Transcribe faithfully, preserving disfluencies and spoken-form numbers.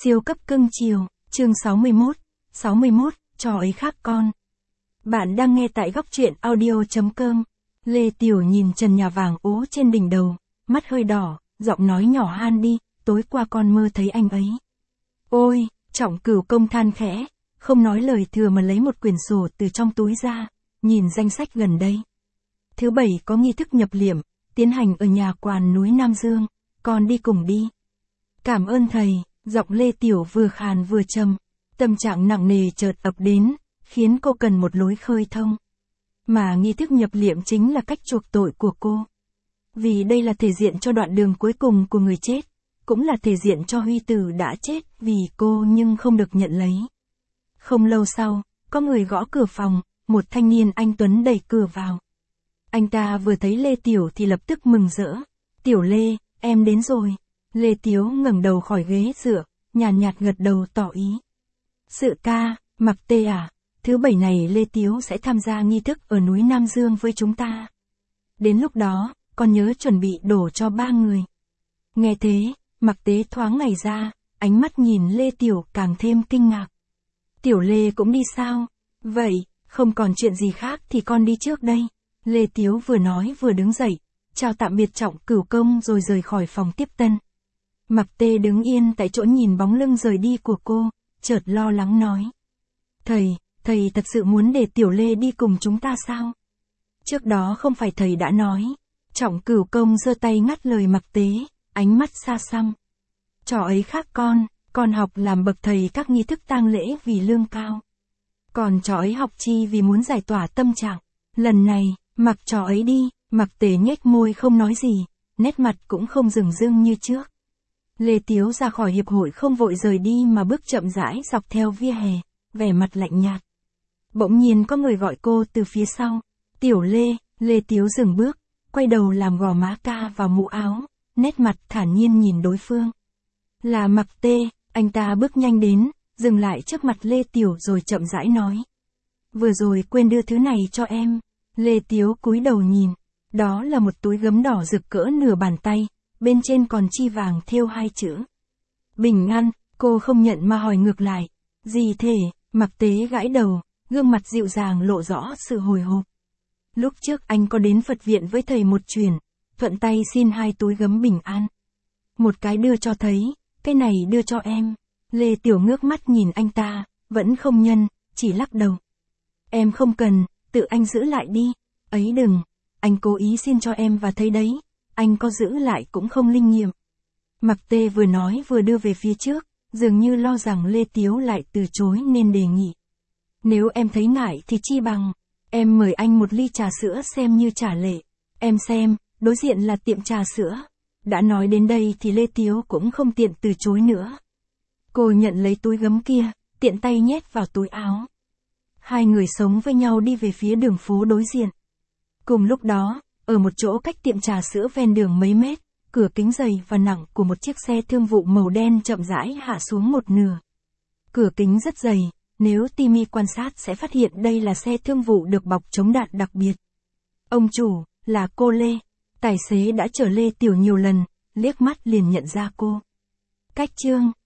Siêu cấp cưng chiều, chương sáu mươi mốt, sáu mươi mốt, trò ấy khác con. Bạn đang nghe tại góc truyện audio chấm com. Lê Tiểu nhìn trần nhà vàng ố trên đỉnh đầu, mắt hơi đỏ, giọng nói nhỏ han đi, tối qua con mơ thấy anh ấy. Ôi, Trọng Cửu Công than khẽ, không nói lời thừa mà lấy một quyển sổ từ trong túi ra, nhìn danh sách gần đây. Thứ bảy có nghi thức nhập liệm, tiến hành ở nhà quan núi Nam Dương, con đi cùng đi. Cảm ơn thầy. Giọng Lê Tiểu vừa khàn vừa trầm, tâm trạng nặng nề chợt ập đến, khiến cô cần một lối khơi thông. Mà nghi thức nhập liệm chính là cách chuộc tội của cô. Vì đây là thể diện cho đoạn đường cuối cùng của người chết, cũng là thể diện cho Huy Tử đã chết vì cô nhưng không được nhận lấy. Không lâu sau, có người gõ cửa phòng, một thanh niên anh tuấn đẩy cửa vào. Anh ta vừa thấy Lê Tiểu thì lập tức mừng rỡ. Tiểu Lê, em đến rồi. Lê Tiếu ngẩng đầu khỏi ghế dựa, nhàn nhạt, nhạt gật đầu tỏ ý. Sự ca, Mặc Tê à, thứ bảy này Lê Tiếu sẽ tham gia nghi thức ở núi Nam Dương với chúng ta. Đến lúc đó, con nhớ chuẩn bị đổ cho ba người. Nghe thế, Mặc Tế thoáng ngày ra, ánh mắt nhìn Lê Tiểu càng thêm kinh ngạc. Tiểu Lê cũng đi sao? Vậy, không còn chuyện gì khác thì con đi trước đây. Lê Tiếu vừa nói vừa đứng dậy, chào tạm biệt Trọng Cửu Công rồi rời khỏi phòng tiếp tân. Mặc Tê đứng yên tại chỗ nhìn bóng lưng rời đi của cô, chợt lo lắng nói. Thầy, thầy thật sự muốn để Tiểu Lê đi cùng chúng ta sao? Trước đó không phải thầy đã nói. Trọng Cửu Công giơ tay ngắt lời Mặc Tế, ánh mắt xa xăm. Trò ấy khác con, con học làm bậc thầy các nghi thức tang lễ vì lương cao. Còn trò ấy học chi vì muốn giải tỏa tâm trạng. Lần này, mặc trò ấy đi, Mặc Tế nhếch môi không nói gì, nét mặt cũng không rừng rưng như trước. Lê Tiếu ra khỏi hiệp hội không vội rời đi mà bước chậm rãi dọc theo vỉa hè, vẻ mặt lạnh nhạt. Bỗng nhiên có người gọi cô từ phía sau. Tiểu Lê, Lê Tiếu dừng bước, quay đầu làm gò má ca vào mũ áo, nét mặt thản nhiên nhìn đối phương. Là Mặc Tê, anh ta bước nhanh đến, dừng lại trước mặt Lê Tiểu rồi chậm rãi nói. Vừa rồi quên đưa thứ này cho em. Lê Tiếu cúi đầu nhìn, đó là một túi gấm đỏ rực cỡ nửa bàn tay. Bên trên còn chi vàng thêu hai chữ. Bình an, cô không nhận mà hỏi ngược lại. Gì thế? Mặc Tế gãi đầu, gương mặt dịu dàng lộ rõ sự hồi hộp. Lúc trước anh có đến Phật viện với thầy một chuyến, thuận tay xin hai túi gấm bình an. Một cái đưa cho thấy, cái này đưa cho em. Lê Tiểu ngước mắt nhìn anh ta, vẫn không nhân, chỉ lắc đầu. Em không cần, tự anh giữ lại đi. Ấy đừng, anh cố ý xin cho em và thấy đấy. Anh có giữ lại cũng không linh nghiệm. Mặc Tê vừa nói vừa đưa về phía trước, dường như lo rằng Lê Tiếu lại từ chối nên đề nghị. Nếu em thấy ngại thì chi bằng, em mời anh một ly trà sữa xem như trả lệ. Em xem, đối diện là tiệm trà sữa. Đã nói đến đây thì Lê Tiếu cũng không tiện từ chối nữa. Cô nhận lấy túi gấm kia, tiện tay nhét vào túi áo. Hai người sống với nhau đi về phía đường phố đối diện. Cùng lúc đó, ở một chỗ cách tiệm trà sữa ven đường mấy mét, cửa kính dày và nặng của một chiếc xe thương vụ màu đen chậm rãi hạ xuống một nửa. Cửa kính rất dày, nếu Timmy quan sát sẽ phát hiện đây là xe thương vụ được bọc chống đạn đặc biệt. Ông chủ, là cô Lê. Tài xế đã chở Lê Tiểu nhiều lần, liếc mắt liền nhận ra cô. Cách chương